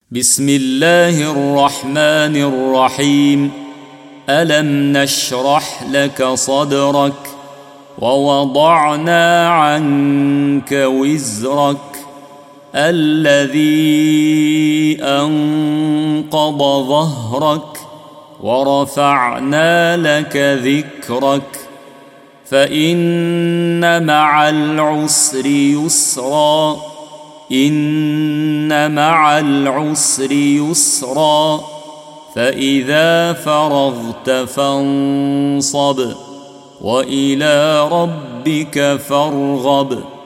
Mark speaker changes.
Speaker 1: بسم الله الرحمن الرحيم. ألم نشرح لك صدرك ووضعنا عنك وزرك الذي أنقض ظهرك ورفعنا لك ذكرك فإن مع العسر يسرا إن مع العسر يسرا فإذا فرغت فانصب وإلى ربك فارغب.